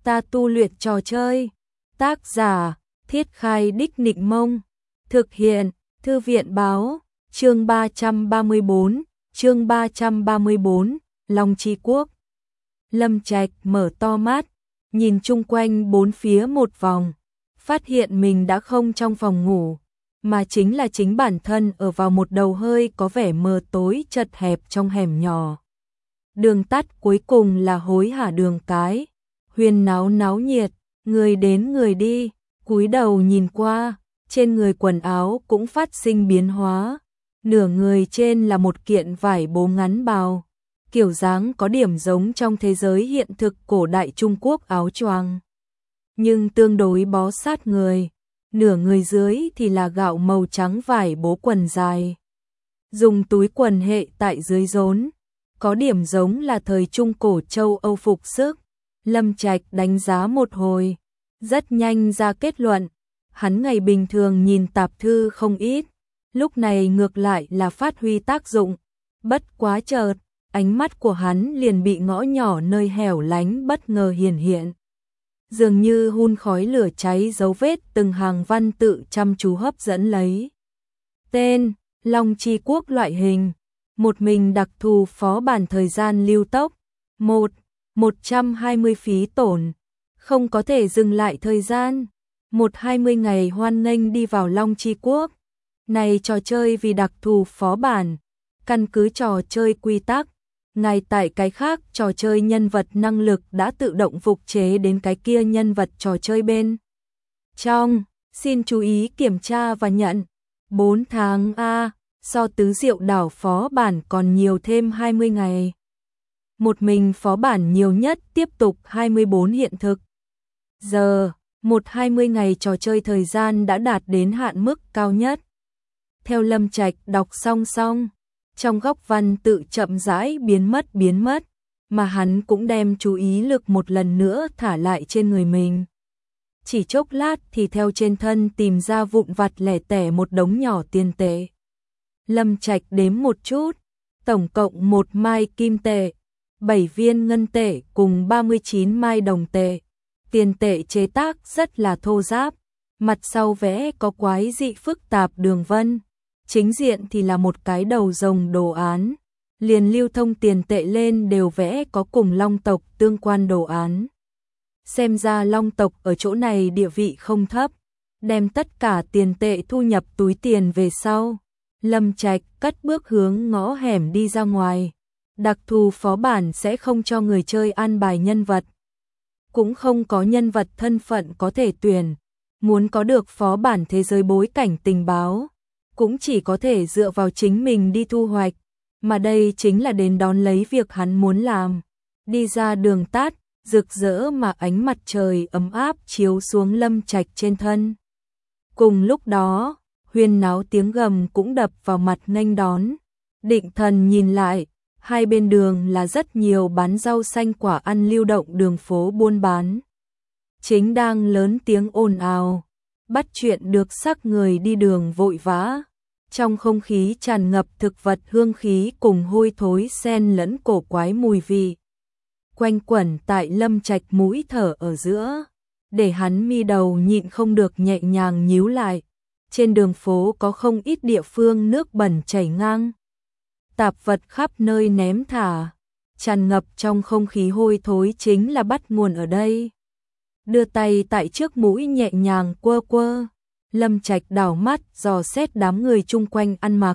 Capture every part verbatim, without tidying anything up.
ta tu luyện trò chơi. Tác giả, Thiết Khai Đích Nịnh Mông. Thực hiện, Thư viện Báo. Chương ba trăm ba mươi bốn, chương ba trăm ba mươi bốn, Long Chi Quốc. Lâm Trạch mở to mắt, nhìn chung quanh bốn phía một vòng, phát hiện mình đã không trong phòng ngủ, mà chính là chính bản thân ở vào một đầu hơi có vẻ mờ tối chật hẹp trong hẻm nhỏ. Đường tắt cuối cùng là hối hả đường cái, huyên náo náo nhiệt, người đến người đi, cúi đầu nhìn qua, trên người quần áo cũng phát sinh biến hóa. Nửa người trên là một kiện vải bố ngắn bào, kiểu dáng có điểm giống trong thế giới hiện thực cổ đại Trung Quốc áo choàng, nhưng tương đối bó sát người. Nửa người dưới thì là gạo màu trắng vải bố quần dài, dùng túi quần hệ tại dưới rốn, có điểm giống là thời Trung Cổ châu Âu phục sức. Lâm Trạch đánh giá một hồi, rất nhanh ra kết luận, hắn ngày bình thường nhìn tạp thư không ít, lúc này ngược lại là phát huy tác dụng. Bất quá chợt, ánh mắt của hắn liền bị ngõ nhỏ nơi hẻo lánh bất ngờ hiển hiện, dường như hun khói lửa cháy dấu vết từng hàng văn tự chăm chú hấp dẫn lấy. Tên, Long Chi Quốc. Loại hình, một mình đặc thù phó bản. Thời gian lưu tốc, một, một trăm hai mươi phí tổn, không có thể dừng lại thời gian, một hai mươi ngày. Hoan nghênh đi vào Long Chi Quốc. Này trò chơi vì đặc thù phó bản, căn cứ trò chơi quy tắc, ngay tại cái khác trò chơi nhân vật năng lực đã tự động phục chế đến cái kia nhân vật trò chơi bên trong. Xin chú ý kiểm tra và nhận. bốn tháng A, so tứ diệu đảo phó bản còn nhiều thêm hai mươi ngày. Một mình phó bản nhiều nhất tiếp tục hai mươi bốn hiện thực. Giờ, một hai mươi ngày trò chơi thời gian đã đạt đến hạn mức cao nhất. Theo Lâm Trạch đọc song song, trong góc văn tự chậm rãi biến mất biến mất, mà hắn cũng đem chú ý lực một lần nữa thả lại trên người mình. Chỉ chốc lát thì theo trên thân tìm ra vụn vặt lẻ tẻ một đống nhỏ tiền tệ. Lâm Trạch đếm một chút, tổng cộng một mai kim tệ, bảy viên ngân tệ cùng ba mươi chín mai đồng tệ. Tiền tệ chế tác rất là thô ráp, mặt sau vẽ có quái dị phức tạp đường vân, chính diện thì là một cái đầu rồng đồ án, liền lưu thông tiền tệ lên đều vẽ có cùng Long tộc tương quan đồ án. Xem ra Long tộc ở chỗ này địa vị không thấp. Đem tất cả tiền tệ thu nhập túi tiền về sau, Lâm Trạch cất bước hướng ngõ hẻm đi ra ngoài. Đặc thù phó bản sẽ không cho người chơi an bài nhân vật, cũng không có nhân vật thân phận có thể tuyển. Muốn có được phó bản thế giới bối cảnh tình báo, cũng chỉ có thể dựa vào chính mình đi thu hoạch, mà đây chính là đến đón lấy việc hắn muốn làm. Đi ra đường tắt, rực rỡ mà ánh mặt trời ấm áp chiếu xuống Lâm Trạch trên thân. Cùng lúc đó, huyên náo tiếng gầm cũng đập vào mặt nghênh đón. Định thần nhìn lại, hai bên đường là rất nhiều bán rau xanh quả ăn lưu động đường phố buôn bán, chính đang lớn tiếng ồn ào, bắt chuyện được sắc người đi đường vội vã. Trong không khí tràn ngập thực vật hương khí cùng hôi thối xen lẫn cổ quái mùi vị, quanh quẩn tại Lâm Trạch mũi thở ở giữa, để hắn mi đầu nhịn không được nhẹ nhàng nhíu lại. Trên đường phố có không ít địa phương nước bẩn chảy ngang, tạp vật khắp nơi ném thả, tràn ngập trong không khí hôi thối chính là bắt nguồn ở đây. Đưa tay tại trước mũi nhẹ nhàng quơ quơ, Lâm Trạch đảo mắt dò xét đám người chung quanh ăn mặc,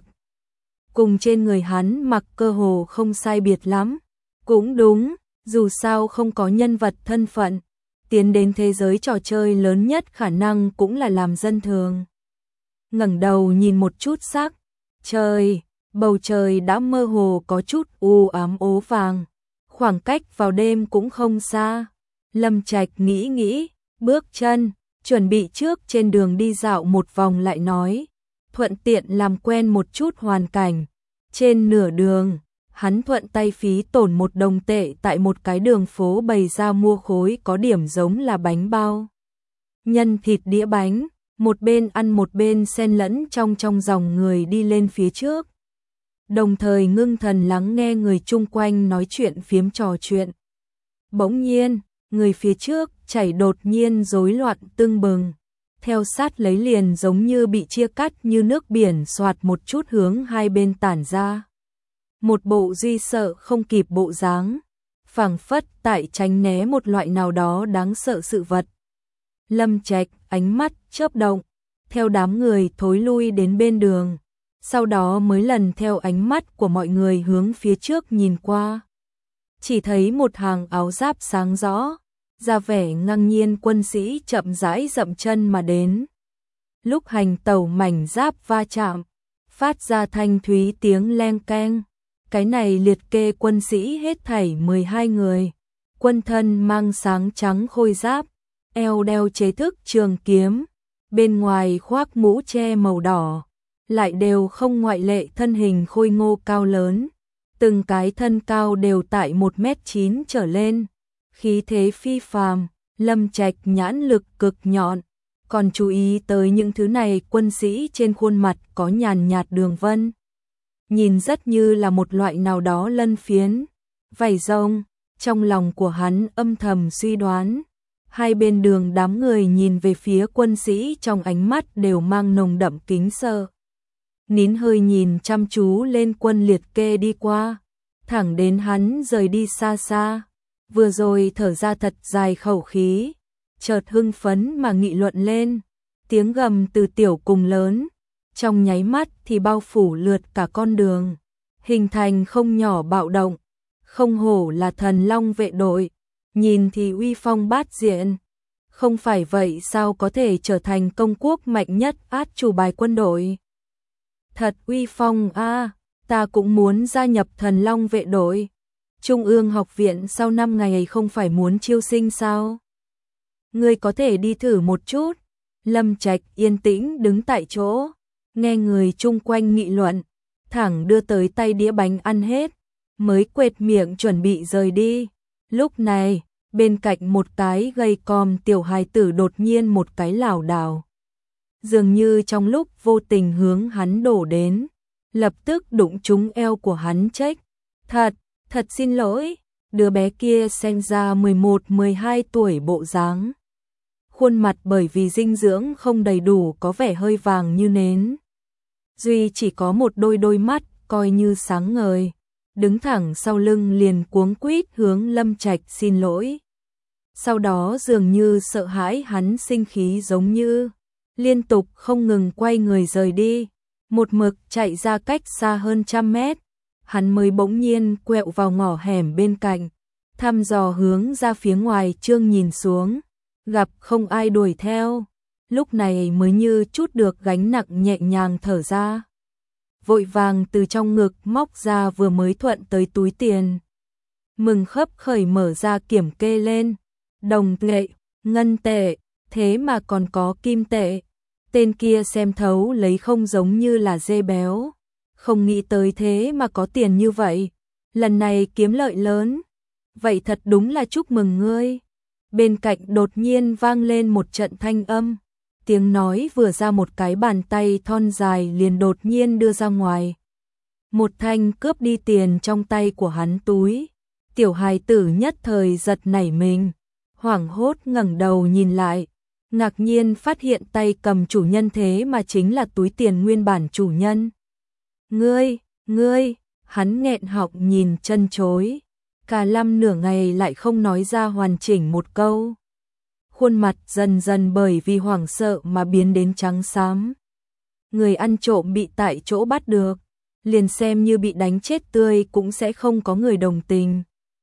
cùng trên người hắn mặc cơ hồ không sai biệt lắm. Cũng đúng, dù sao không có nhân vật thân phận, tiến đến thế giới trò chơi lớn nhất khả năng cũng là làm dân thường. Ngẩng đầu nhìn một chút sắc trời, bầu trời đã mơ hồ có chút u ám ố vàng, khoảng cách vào đêm cũng không xa. Lâm Trạch nghĩ nghĩ, bước chân, chuẩn bị trước trên đường đi dạo một vòng lại nói, thuận tiện làm quen một chút hoàn cảnh. Trên nửa đường, hắn thuận tay phí tổn một đồng tệ tại một cái đường phố bày ra mua khối có điểm giống là bánh bao nhân thịt đĩa bánh, một bên ăn một bên xen lẫn trong trong dòng người đi lên phía trước, đồng thời ngưng thần lắng nghe người chung quanh nói chuyện phiếm trò chuyện. Bỗng nhiên, người phía trước chảy đột nhiên rối loạn tưng bừng, theo sát lấy liền giống như bị chia cắt như nước biển xoạt một chút hướng hai bên tản ra. Một bộ duy sợ không kịp bộ dáng, phảng phất tại tránh né một loại nào đó đáng sợ sự vật. Lâm Trạch ánh mắt chớp động, theo đám người thối lui đến bên đường, sau đó mới lần theo ánh mắt của mọi người hướng phía trước nhìn qua. Chỉ thấy một hàng áo giáp sáng rõ, ra vẻ ngang nhiên quân sĩ chậm rãi dậm chân mà đến. Lúc hành tẩu mảnh giáp va chạm, phát ra thanh thúy tiếng leng keng. Cái này liệt kê quân sĩ hết thảy mười hai người, quân thân mang sáng trắng khôi giáp, eo đeo chế thức trường kiếm, bên ngoài khoác mũ che màu đỏ, lại đều không ngoại lệ thân hình khôi ngô cao lớn, từng cái thân cao đều tại một mét chín trở lên, khí thế phi phàm. Lâm Trạch nhãn lực cực nhọn, còn chú ý tới những thứ này quân sĩ trên khuôn mặt có nhàn nhạt đường vân, nhìn rất như là một loại nào đó lân phiến, vảy rồng. Trong lòng của hắn âm thầm suy đoán, hai bên đường đám người nhìn về phía quân sĩ trong ánh mắt đều mang nồng đậm kính sợ. Nín hơi nhìn chăm chú lên quân liệt kê đi qua, thẳng đến hắn rời đi xa xa, vừa rồi thở ra thật dài khẩu khí, chợt hưng phấn mà nghị luận lên, tiếng gầm từ tiểu cùng lớn, trong nháy mắt thì bao phủ lượt cả con đường, hình thành không nhỏ bạo động. Không hổ là thần long vệ đội, nhìn thì uy phong bát diện, không phải vậy sao có thể trở thành công quốc mạnh nhất át chủ bài quân đội. Thật uy phong a, à, ta cũng muốn gia nhập thần long vệ đội. Trung ương học viện sau năm ngày không phải muốn chiêu sinh sao? Ngươi có thể đi thử một chút. Lâm Trạch yên tĩnh đứng tại chỗ, nghe người chung quanh nghị luận, thẳng đưa tới tay đĩa bánh ăn hết, mới quệt miệng chuẩn bị rời đi. Lúc này, bên cạnh một cái gầy còm tiểu hài tử đột nhiên một cái lảo đảo, dường như trong lúc vô tình hướng hắn đổ đến, lập tức đụng trúng eo của hắn trách. Thật, thật xin lỗi, đứa bé kia xem ra mười một mười hai tuổi bộ dáng. Khuôn mặt bởi vì dinh dưỡng không đầy đủ có vẻ hơi vàng như nến. Duy chỉ có một đôi đôi mắt coi như sáng ngời, đứng thẳng sau lưng liền cuống quýt hướng Lâm Trạch xin lỗi. Sau đó dường như sợ hãi hắn sinh khí giống như, liên tục không ngừng quay người rời đi, một mực chạy ra cách xa hơn trăm mét, hắn mới bỗng nhiên quẹo vào ngõ hẻm bên cạnh, thăm dò hướng ra phía ngoài trương nhìn xuống, gặp không ai đuổi theo, lúc này mới như chút được gánh nặng nhẹ nhàng thở ra. Vội vàng từ trong ngực móc ra vừa mới thuận tới túi tiền. Mừng khấp khởi mở ra kiểm kê lên, đồng tệ, ngân tệ, thế mà còn có kim tệ. Tên kia xem thấu lấy không giống như là dê béo, không nghĩ tới thế mà có tiền như vậy, lần này kiếm lợi lớn. Vậy thật đúng là chúc mừng ngươi. Bên cạnh đột nhiên vang lên một trận thanh âm, tiếng nói vừa ra một cái bàn tay thon dài liền đột nhiên đưa ra ngoài. Một thanh cướp đi tiền trong tay của hắn túi, tiểu hài tử nhất thời giật nảy mình, hoảng hốt ngẩng đầu nhìn lại, ngạc nhiên phát hiện tay cầm chủ nhân thế mà chính là túi tiền nguyên bản chủ nhân. Ngươi, ngươi, hắn nghẹn họng nhìn chân chối, cả lăm nửa ngày lại không nói ra hoàn chỉnh một câu. Khuôn mặt dần dần bởi vì hoảng sợ mà biến đến trắng xám. Người ăn trộm bị tại chỗ bắt được, liền xem như bị đánh chết tươi cũng sẽ không có người đồng tình.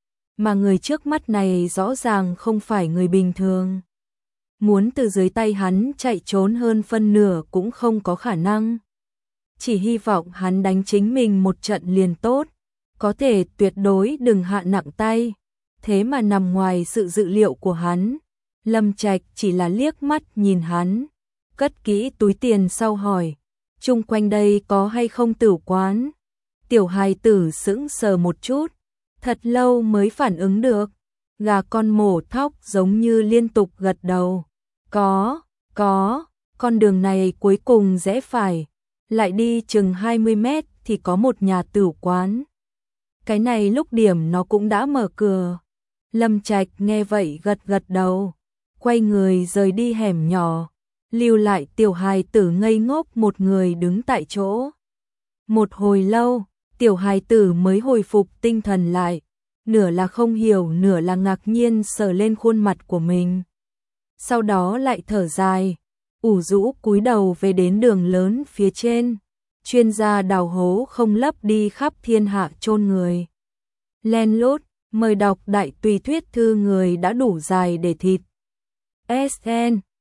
Mà người trước mắt này rõ ràng không phải người bình thường. Muốn từ dưới tay hắn chạy trốn hơn phân nửa cũng không có khả năng. Chỉ hy vọng hắn đánh chính mình một trận liền tốt, có thể tuyệt đối đừng hạ nặng tay. Thế mà nằm ngoài sự dự liệu của hắn. Lâm Trạch chỉ là liếc mắt nhìn hắn, cất kỹ túi tiền sau hỏi, chung quanh đây có hay không tử quán? Tiểu hài tử sững sờ một chút, thật lâu mới phản ứng được, gà con mổ thóc giống như liên tục gật đầu. Có, có, con đường này cuối cùng rẽ phải, lại đi chừng hai mươi mét thì có một nhà tử quán. Cái này lúc điểm nó cũng đã mở cửa. Lâm Trạch nghe vậy gật gật đầu. quay người rời đi hẻm nhỏ, lưu lại tiểu hài tử ngây ngốc một người đứng tại chỗ. Một hồi lâu, tiểu hài tử mới hồi phục tinh thần lại, nửa là không hiểu nửa là ngạc nhiên sờ lên khuôn mặt của mình. Sau đó lại thở dài, ủ rũ cúi đầu về đến đường lớn phía trên, chuyên gia đào hố không lấp đi khắp thiên hạ chôn người. Len lút, mời đọc đại tùy thuyết thư người đã đủ dài để thịt. ét en